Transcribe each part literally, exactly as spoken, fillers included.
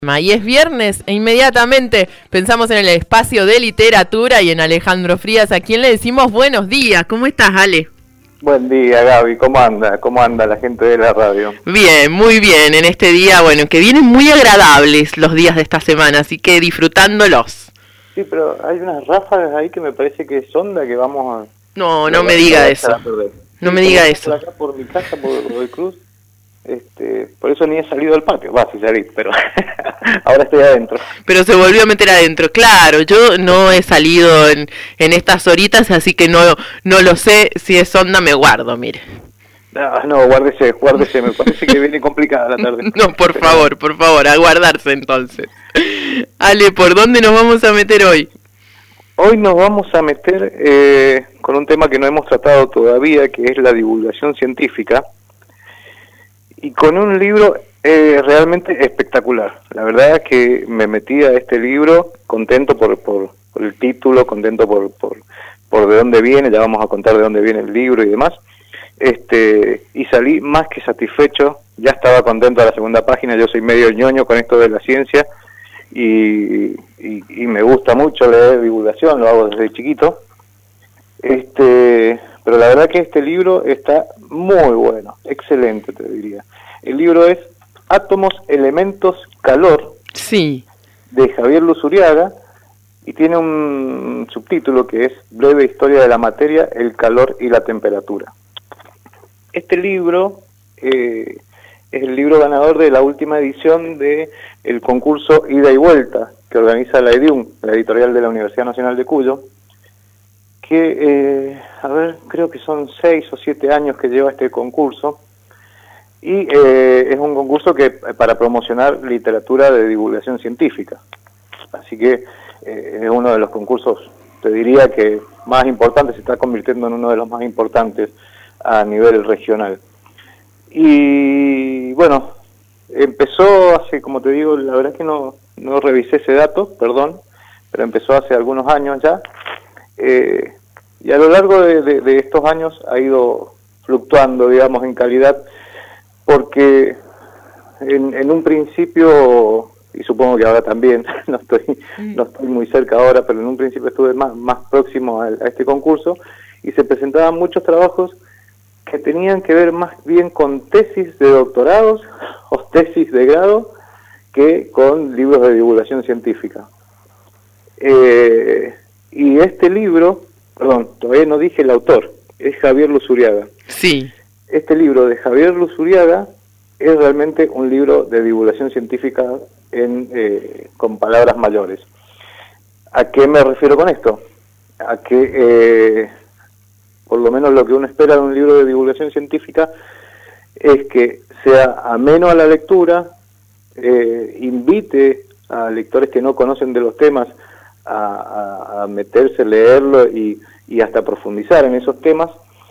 Y es viernes e inmediatamente pensamos en el espacio de literatura y en Alejandro Frías, a quien le decimos buenos días. ¿Cómo estás, Ale? Buen día, Gaby. ¿Cómo anda? ¿Cómo anda la gente de la radio? Bien, muy bien. En este día, bueno, que vienen muy agradables los días de esta semana, así que disfrutándolos. Sí, pero hay unas ráfagas ahí que me parece que es onda que vamos a... No, no me diga eso. No me diga eso. Por acá, por mi casa, por Godoy Cruz. Este, por eso ni he salido al patio, va, si salí, pero ahora estoy adentro. Pero se volvió a meter adentro, claro, yo no he salido en, en estas horitas, así que no, no lo sé, si es onda me guardo, mire. No, no, guárdese, guárdese, me parece que viene complicada la tarde. No, por favor, por favor, a guardarse entonces. Ale, ¿por dónde nos vamos a meter hoy? Hoy nos vamos a meter eh, con un tema que no hemos tratado todavía, que es la divulgación científica. Y con un libro eh, realmente espectacular. La verdad es que me metí a este libro contento por, por, por el título, contento por, por, por de dónde viene, ya vamos a contar de dónde viene el libro y demás. Este, y salí más que satisfecho, ya estaba contento a la segunda página, yo soy medio ñoño con esto de la ciencia y, y, y me gusta mucho leer divulgación, lo hago desde chiquito. Este... Pero la verdad que este libro está muy bueno, excelente te diría. El libro es Átomos, Elementos, Calor, sí, de Javier Luzuriaga, y tiene un subtítulo que es Breve Historia de la Materia, el Calor y la Temperatura. Este libro eh, es el libro ganador de la última edición de el concurso Ida y Vuelta, que organiza la EDIUM, la editorial de la Universidad Nacional de Cuyo, que, eh, a ver, creo que son seis o siete años que lleva este concurso, y eh, es un concurso que para promocionar literatura de divulgación científica. Así que eh, es uno de los concursos, te diría que más importantes, se está convirtiendo en uno de los más importantes a nivel regional. Y bueno, empezó hace, como te digo, la verdad es que no, no revisé ese dato, perdón, pero empezó hace algunos años ya. Eh, y a lo largo de, de, de estos años ha ido fluctuando, digamos, en calidad, porque en, en un principio, y supongo que ahora también, no estoy no estoy muy cerca ahora, pero en un principio estuve más, más próximo a, a este concurso, y se presentaban muchos trabajos que tenían que ver más bien con tesis de doctorados o tesis de grado que con libros de divulgación científica. Eh... Y este libro, perdón, todavía no dije el autor, es Javier Luzuriaga. Sí. Este libro de Javier Luzuriaga es realmente un libro de divulgación científica en, eh, con palabras mayores. ¿A qué me refiero con esto? A que, eh, por lo menos lo que uno espera de un libro de divulgación científica es que sea ameno a la lectura, eh, invite a lectores que no conocen de los temas A, a, a meterse, leerlo y, y hasta profundizar en esos temas,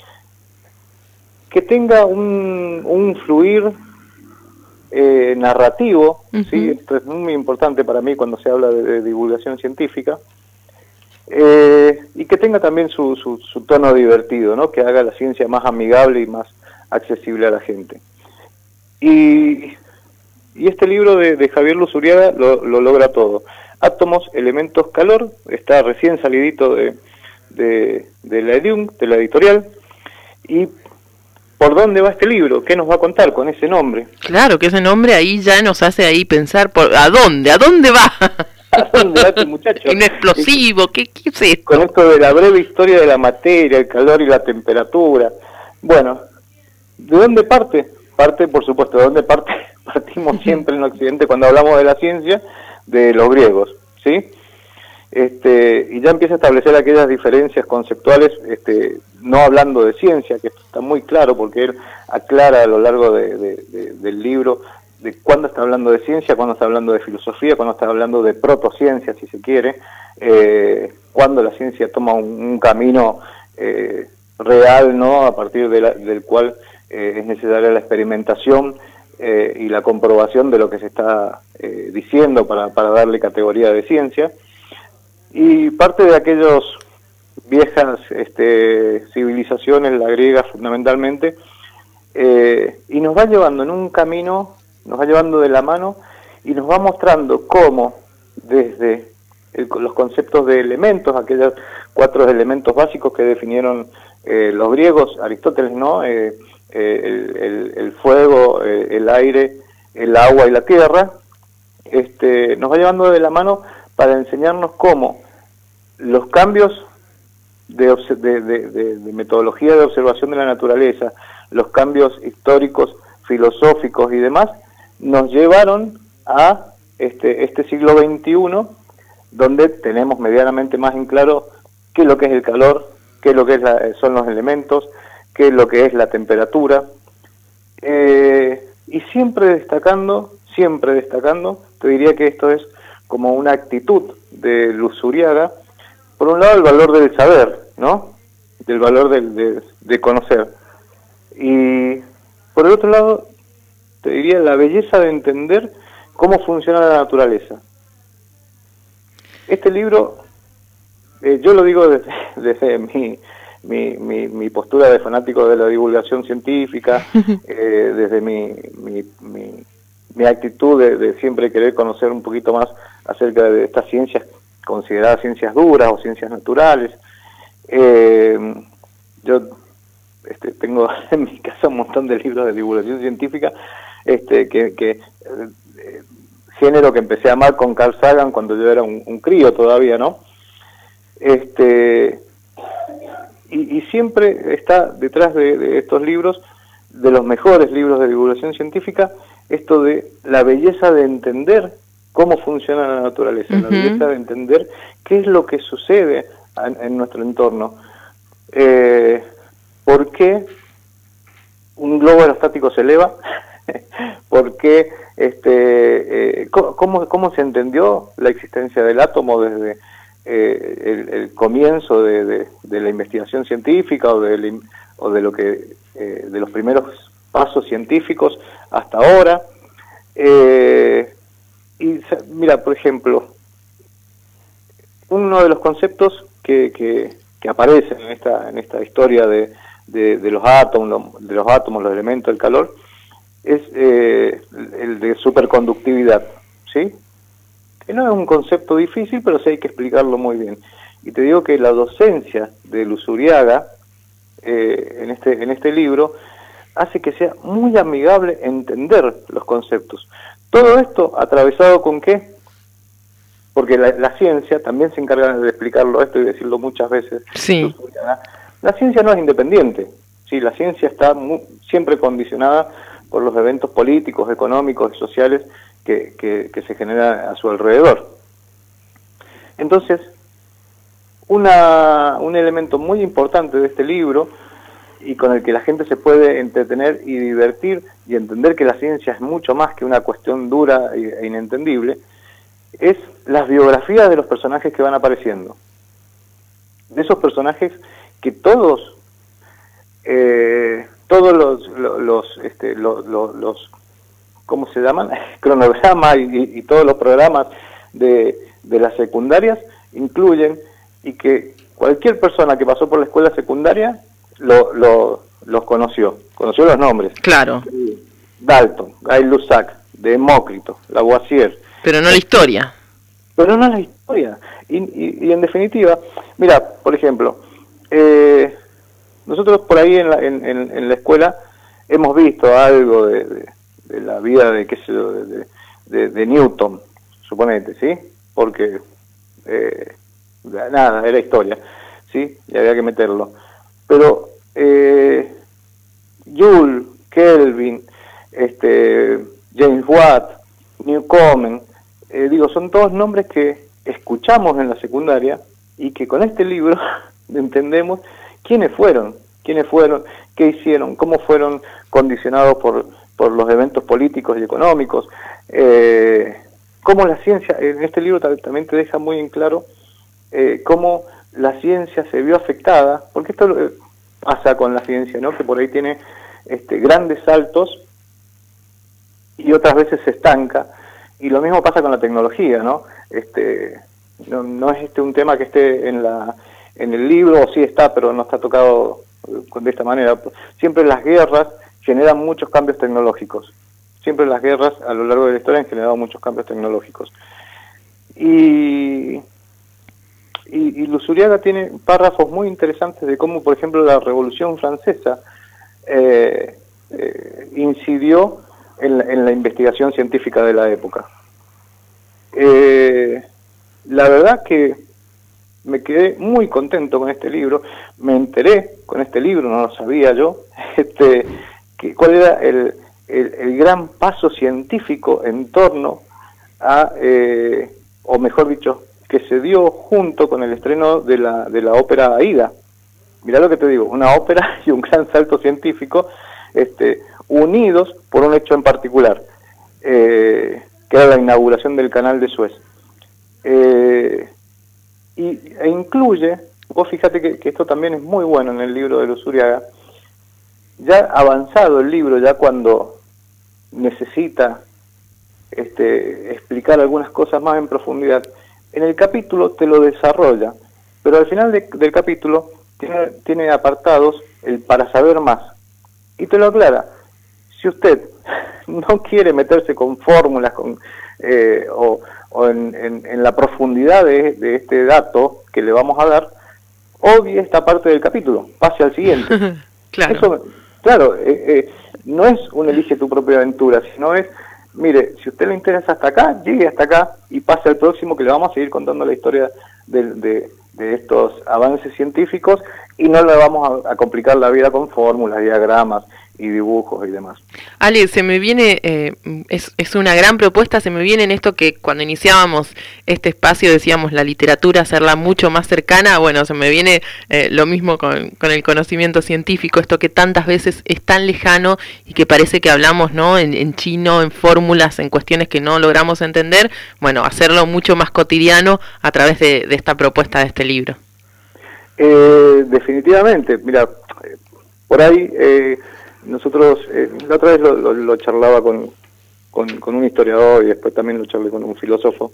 que tenga un, un fluir eh, narrativo, uh-huh. ¿Sí? Esto es muy importante para mí cuando se habla de, de divulgación científica, eh, y que tenga también su, su, su tono divertido, ¿no? Que haga la ciencia más amigable y más accesible a la gente. Y, y este libro de, de Javier Luzuriaga lo, lo logra todo. Átomos, Elementos, Calor, está recién salidito de, de, de la EDIUM, de la editorial. ¿Y por dónde va este libro? ¿Qué nos va a contar con ese nombre? Claro, que ese nombre ahí ya nos hace ahí pensar, por ¿a dónde? ¿A dónde va? ¿A dónde va este muchacho? Un explosivo, ¿qué, qué es esto? Con esto de la breve historia de la materia, el calor y la temperatura. Bueno, ¿de dónde parte? Parte, por supuesto, ¿de dónde parte? Partimos siempre en Occidente cuando hablamos de la ciencia, de los griegos, ¿sí? Este, y ya empieza a establecer aquellas diferencias conceptuales, este, no hablando de ciencia, que está muy claro porque él aclara a lo largo de, de, de, del libro de cuándo está hablando de ciencia, cuándo está hablando de filosofía, cuándo está hablando de protociencia, si se quiere, eh, cuándo la ciencia toma un, un camino eh, real, ¿no? A partir de la, del cual eh, es necesaria la experimentación Eh, y la comprobación de lo que se está eh, diciendo para, para darle categoría de ciencia, y parte de aquellas viejas este, civilizaciones, la griega fundamentalmente, eh, y nos va llevando en un camino, nos va llevando de la mano y nos va mostrando cómo desde el, los conceptos de elementos, aquellos cuatro elementos básicos que definieron eh, los griegos, Aristóteles, ¿no? Eh, eh, el, el, el fuego, eh, el aire, el agua y la tierra, este, nos va llevando de la mano para enseñarnos cómo los cambios de, de, de, de, de metodología de observación de la naturaleza, los cambios históricos, filosóficos y demás, nos llevaron a este, este siglo veintiuno, donde tenemos medianamente más en claro qué es lo que es el calor, qué es lo que es la, son los elementos, qué es lo que es la temperatura, eh, y siempre destacando, siempre destacando, te diría que esto es como una actitud de Luzuriaga, por un lado el valor del saber, ¿no? Del valor del, de, de conocer, y por el otro lado, te diría la belleza de entender cómo funciona la naturaleza. Este libro, eh, yo lo digo desde, desde mi, mi, mi, mi postura de fanático de la divulgación científica, eh, desde mi, mi, mi, mi actitud de, de siempre querer conocer un poquito más acerca de estas ciencias consideradas ciencias duras o ciencias naturales. Eh, yo este, tengo en mi casa un montón de libros de divulgación científica, este, que, que eh, género que empecé a amar con Carl Sagan cuando yo era un, un crío todavía, ¿no? Este, y, y siempre está detrás de, de estos libros, de los mejores libros de divulgación científica, esto de la belleza de entender cómo funciona la naturaleza, uh-huh. la belleza de entender qué es lo que sucede en, en nuestro entorno. Eh, ¿Por qué un globo aerostático se eleva? ¿Por qué, este, eh, cómo, cómo se entendió la existencia del átomo desde eh, el, el comienzo de, de, de la investigación científica o de, o de lo que eh, de los primeros pasos científicos hasta ahora? Eh, y mira, por ejemplo, uno de los conceptos que, que, que aparecen en esta en esta historia de, de, de los átomos, de los átomos, los elementos, el calor, es eh, el de superconductividad, ¿sí? Que no es un concepto difícil, pero sí hay que explicarlo muy bien. Y te digo que la docencia de Luzuriaga eh, en este en este libro hace que sea muy amigable entender los conceptos. Todo esto atravesado con ¿qué? Porque la, la ciencia también se encarga de explicarlo esto y decirlo muchas veces. Sí. La ciencia no es independiente, sí, la ciencia está muy, siempre condicionada por los eventos políticos, económicos y sociales que, que, que se generan a su alrededor. Entonces, una, un elemento muy importante de este libro, y con el que la gente se puede entretener y divertir y entender que la ciencia es mucho más que una cuestión dura e inentendible, es las biografías de los personajes que van apareciendo. De esos personajes que todos, eh, todos los, los, los, este, los, los, los, ¿cómo se llaman? cronogramas y, y todos los programas de, de las secundarias incluyen, y que cualquier persona que pasó por la escuela secundaria lo, lo, los conoció, conoció los nombres. Claro. Dalton, Gay-Lussac, Demócrito, Lavoisier. Pero no la historia. Pero no la historia. Y, y, y en definitiva, mira, por ejemplo, eh, nosotros por ahí en la, en, en, en la escuela hemos visto algo de, de, de la vida de, qué sé yo, de, de, de Newton, suponete, ¿sí? Porque, eh, nada, era historia, ¿sí? Y había que meterlo. Pero eh, Joule, Kelvin, este, James Watt, Newcomen, eh, digo, son todos nombres que escuchamos en la secundaria y que con este libro entendemos quiénes fueron, quiénes fueron, qué hicieron, cómo fueron condicionados por, por los eventos políticos y económicos, eh, cómo la ciencia, en este libro también te deja muy en claro eh, cómo la ciencia se vio afectada, porque esto eh, pasa con la ciencia, ¿no? Que por ahí tiene este, grandes saltos y otras veces se estanca, y lo mismo pasa con la tecnología, ¿no? Este, no, no es este un tema que esté en la en el libro, o sí está, pero no está tocado de esta manera. Siempre las guerras generan muchos cambios tecnológicos, siempre las guerras a lo largo de la historia han generado muchos cambios tecnológicos. Y, y, y Luzuriaga tiene párrafos muy interesantes de cómo, por ejemplo, la Revolución Francesa eh, eh, incidió en la, en la investigación científica de la época. Eh, la verdad que me quedé muy contento con este libro, me enteré con este libro, no lo sabía yo, este, que, cuál era el, el, el gran paso científico en torno a, eh, o mejor dicho, que se dio junto con el estreno de la, de la ópera Aida. Mirá lo que te digo, una ópera y un gran salto científico, este, unidos por un hecho en particular, eh, que era la inauguración del canal de Suez. Eh, y, e incluye, vos fíjate que, que esto también es muy bueno en el libro de Luzuriaga, ya avanzado el libro, ya cuando necesita este, explicar algunas cosas más en profundidad, en el capítulo te lo desarrolla, pero al final de, del capítulo tiene, tiene apartados el para saber más, y te lo aclara. Si usted no quiere meterse con fórmulas con, eh, o, o en, en, en la profundidad de, de este dato que le vamos a dar, obvie esta parte del capítulo, pase al siguiente. Claro, Eso, claro eh, eh, no es un elige tu propia aventura, sino es, mire, si a usted le interesa hasta acá, llegue hasta acá y pase al próximo, que le vamos a seguir contando la historia de, de, de estos avances científicos y no le vamos a, a complicar la vida con fórmulas, diagramas y dibujos y demás. Ale, se me viene, eh, es, es una gran propuesta, se me viene en esto que cuando iniciábamos este espacio decíamos la literatura, hacerla mucho más cercana. Bueno, se me viene eh, lo mismo con, con el conocimiento científico, esto que tantas veces es tan lejano y que parece que hablamos, ¿no?, en, en chino, en fórmulas, en cuestiones que no logramos entender. Bueno, hacerlo mucho más cotidiano a través de, de esta propuesta de este libro. Eh, definitivamente, mira, eh, por ahí... Eh, Nosotros, eh, la otra vez lo, lo, lo charlaba con, con, con un historiador y después también lo charlé con un filósofo,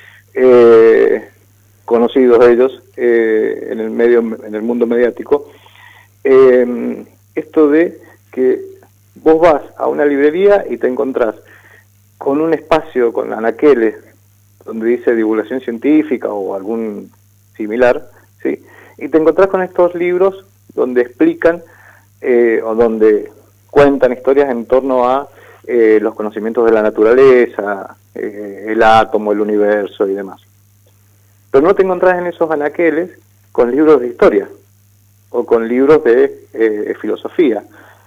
eh, conocidos ellos eh, en el medio, en el mundo mediático, eh, esto de que vos vas a una librería y te encontrás con un espacio, con anaqueles, donde dice divulgación científica o algún similar, ¿sí? Y te encontrás con estos libros donde explican Eh, o donde cuentan historias en torno a eh, los conocimientos de la naturaleza, eh, el átomo, el universo y demás. Pero no te encontrás en esos anaqueles con libros de historia o con libros de eh, filosofía.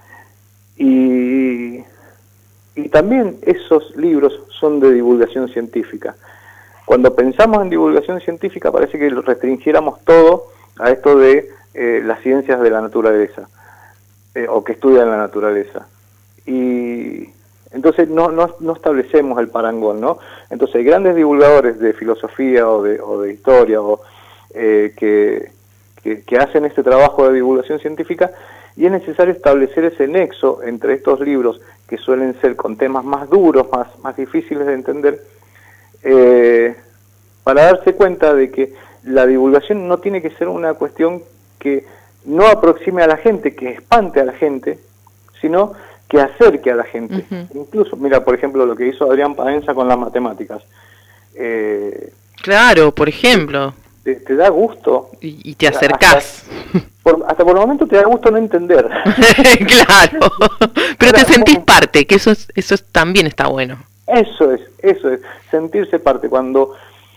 Y, y también esos libros son de divulgación científica. Cuando pensamos en divulgación científica parece que lo restringiéramos todo a esto de eh, las ciencias de la naturaleza. Eh, o que estudian la naturaleza. Y entonces no, no, no establecemos el parangón, ¿no? Entonces hay grandes divulgadores de filosofía o de, o de historia o, eh, que, que, que hacen este trabajo de divulgación científica, y es necesario establecer ese nexo entre estos libros que suelen ser con temas más duros, más, más difíciles de entender, eh, para darse cuenta de que la divulgación no tiene que ser una cuestión que no aproxime a la gente, que espante a la gente, sino que acerque a la gente. Uh-huh. Incluso, mira, por ejemplo, lo que hizo Adrián Paenza con las matemáticas. Eh, claro, por ejemplo. Te, te da gusto. Y, y te acercás. Hasta por, hasta por el momento te da gusto no entender. Claro, pero te sentís parte, que eso, es, eso es, también está bueno. Eso es, eso es, sentirse parte. Cuando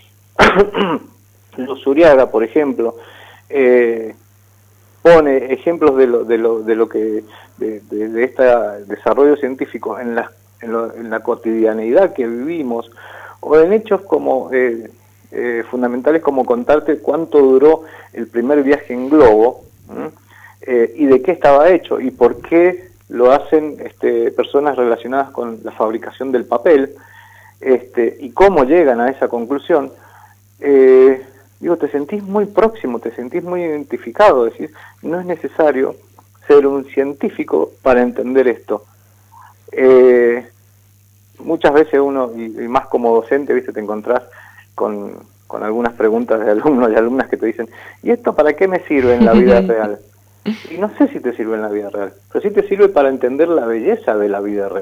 Luzuriaga, por ejemplo, eh, pone ejemplos de lo de lo de lo que de, de, de este desarrollo científico en la en, lo, en la cotidianeidad que vivimos, o en hechos como eh, eh, fundamentales como contarte cuánto duró el primer viaje en globo, eh, y de qué estaba hecho y por qué lo hacen este, personas relacionadas con la fabricación del papel, este, y cómo llegan a esa conclusión. eh, Digo, te sentís muy próximo, te sentís muy identificado, decís, no es necesario ser un científico para entender esto. Eh, muchas veces uno, y, y más como docente, viste, te encontrás con, con algunas preguntas de alumnos y alumnas que te dicen, ¿y esto para qué me sirve en la vida real? Y no sé si te sirve en la vida real, pero sí te sirve para entender la belleza de la vida real.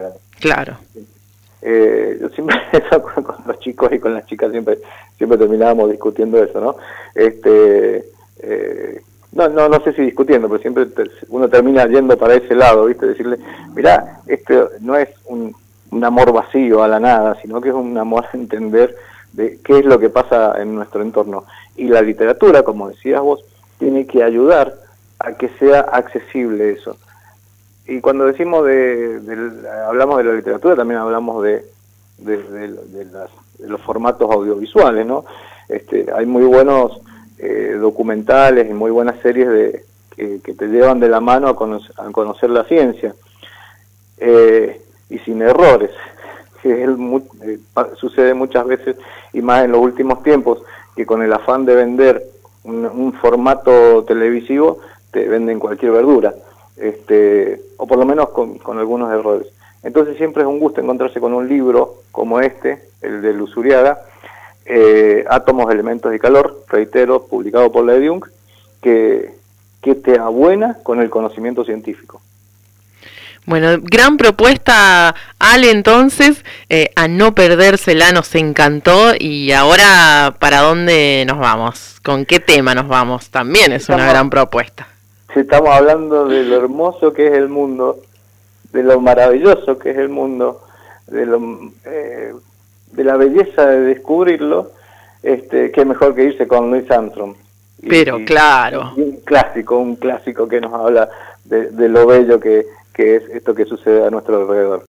Claro. Eh, yo siempre con, con los chicos y con las chicas siempre siempre terminábamos discutiendo eso, ¿no? Este, eh, no, no, no sé si discutiendo, pero siempre te, uno termina yendo para ese lado, ¿viste? Decirle, mirá, este no es un, un amor vacío a la nada, sino que es un amor a entender de qué es lo que pasa en nuestro entorno. Y la literatura, como decías vos, tiene que ayudar a que sea accesible eso. Y cuando decimos de, de, hablamos de la literatura, también hablamos de, de, de, de, las, de los formatos audiovisuales, ¿no? Este, hay muy buenos eh, documentales y muy buenas series de, que, que te llevan de la mano a conocer, a conocer la ciencia, eh, y sin errores, que es el, eh, sucede muchas veces, y más en los últimos tiempos, que con el afán de vender un, un formato televisivo, te venden cualquier verdura. Este, o por lo menos con, con algunos errores. Entonces siempre es un gusto encontrarse con un libro como este, el de Luzuriaga, eh, Átomos, Elementos y Calor, reitero, publicado por la EDIUNC, que, que te abuena con el conocimiento científico. Bueno, gran propuesta, Ale, entonces, eh, a no perdérsela, nos encantó. Y ahora, ¿para dónde nos vamos? ¿Con qué tema nos vamos? También es una gran propuesta. Si estamos hablando de lo hermoso que es el mundo, de lo maravilloso que es el mundo, de lo eh, de la belleza de descubrirlo, este, qué mejor que irse con Louis Armstrong. Y, Pero y, claro. Y un clásico, un clásico que nos habla de, de lo bello que, que es esto que sucede a nuestro alrededor.